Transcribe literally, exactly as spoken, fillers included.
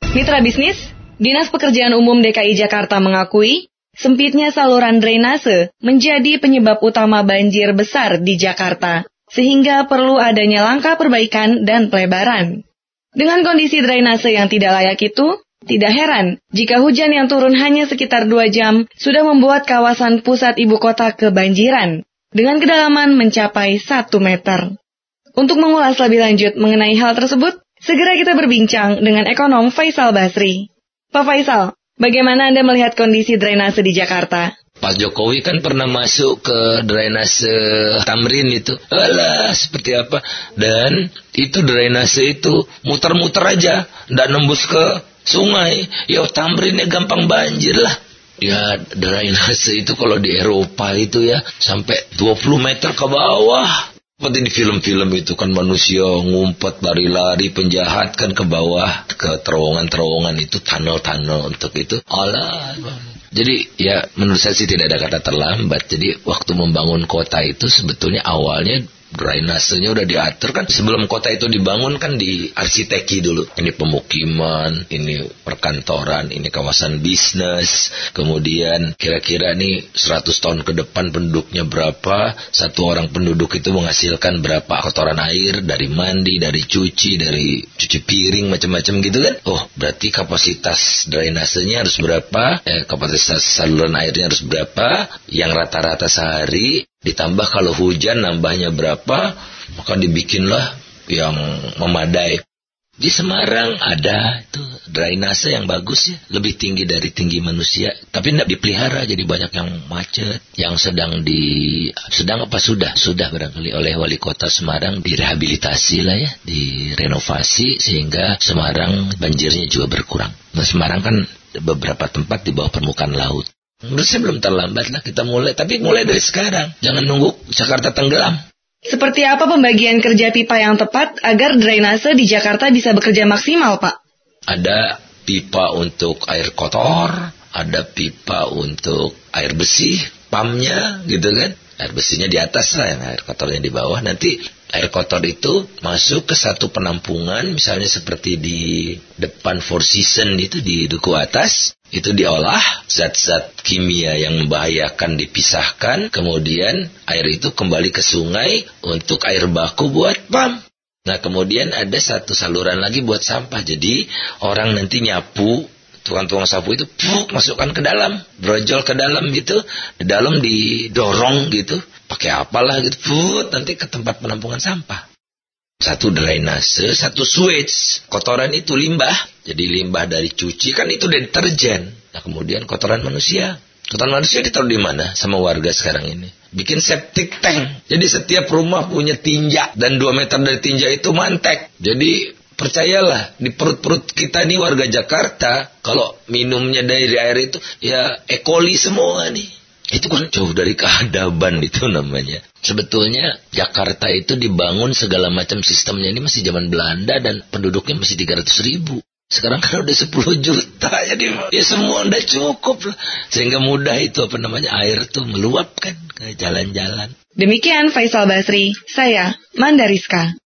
Mitra bisnis, Dinas Pekerjaan Umum D K I Jakarta mengakui sempitnya saluran drainase menjadi penyebab utama banjir besar di Jakarta, sehingga perlu adanya langkah perbaikan dan pelebaran. Dengan kondisi drainase yang tidak layak itu, tidak heran jika hujan yang turun hanya sekitar dua jam sudah membuat kawasan pusat ibu kota kebanjiran, dengan kedalaman mencapai satu meter. Untuk mengulas lebih lanjut mengenai hal tersebut, segera kita berbincang dengan ekonom Faisal Basri. Pak Faisal, bagaimana Anda melihat kondisi drainase di Jakarta? Pak Jokowi kan pernah masuk ke drainase Tamrin itu. Alah, seperti apa? Dan itu drainase itu muter-muter aja, nggak nembus ke sungai. Ya Tamrinnya gampang banjir lah. Ya drainase itu kalau di Eropa itu ya sampai dua puluh meter ke bawah. Seperti di film-film itu kan manusia ngumpet, lari-lari, penjahat kan ke bawah, ke terowongan-terowongan itu, tunnel-tunnel untuk itu. Alah. Jadi ya menurut saya sih tidak ada kata terlambat. Jadi waktu membangun kota itu sebetulnya awalnya drainasenya udah diatur kan. Sebelum kota itu dibangun kan diarsiteki dulu. Ini pemukiman, ini perkantoran, ini kawasan bisnis. Kemudian kira-kira nih seratus tahun ke depan penduduknya berapa, satu orang penduduk itu menghasilkan berapa kotoran air dari mandi, dari cuci, dari cuci piring macam-macam gitu kan. Oh berarti kapasitas drainasenya harus berapa, eh, kapasitas saluran airnya harus berapa, yang rata-rata sehari. Ditambah kalau hujan nambahnya berapa, maka dibikinlah yang memadai. Di Semarang ada itu drainase yang bagus ya, lebih tinggi dari tinggi manusia, tapi tidak dipelihara jadi banyak yang macet. Yang sedang di sedang apa sudah sudah barangkali oleh wali kota Semarang direhabilitasi lah ya, direnovasi sehingga Semarang banjirnya juga berkurang. Nah Semarang kan beberapa tempat di bawah permukaan laut. Menurut saya belum terlambat lah kita mulai, tapi mulai dari sekarang. Jangan nunggu Jakarta tenggelam. Seperti apa pembagian kerja pipa yang tepat agar drainase di Jakarta bisa bekerja maksimal, Pak? Ada pipa untuk air kotor, ada pipa untuk air bersih, pumpnya gitu kan. Air bersihnya di atas lah, yang air kotornya di bawah. Nanti air kotor itu masuk ke satu penampungan, misalnya seperti di depan Four Seasons itu di duku atas. Itu diolah, zat-zat kimia yang membahayakan dipisahkan, kemudian air itu kembali ke sungai untuk air baku buat pam. Nah kemudian ada satu saluran lagi buat sampah, jadi orang nanti nyapu, tukang-tukang sapu itu puk, masukkan ke dalam, brojol ke dalam gitu, di dalam didorong gitu, pakai apalah gitu, puk, nanti ke tempat penampungan sampah. Satu drainase, satu switch. Kotoran itu limbah. Jadi limbah dari cuci kan itu deterjen. Nah kemudian kotoran manusia. Kotoran manusia ditaruh di mana sama warga sekarang ini? Bikin septic tank. Jadi setiap rumah punya tinja. Dan dua meter dari tinja itu mantek. Jadi percayalah, di perut-perut kita nih warga Jakarta, kalau minumnya dari air itu, ya E. coli semua nih. Itu kan jauh dari keadaban itu namanya. Sebetulnya Jakarta itu dibangun segala macam sistemnya ini masih zaman Belanda dan penduduknya masih tiga ratus ribu. Sekarang kan udah sepuluh juta, jadi ya semua udah cukup lah. Sehingga mudah itu apa namanya air tuh meluap kan ke jalan-jalan. Demikian Faisal Basri, saya Mandariska.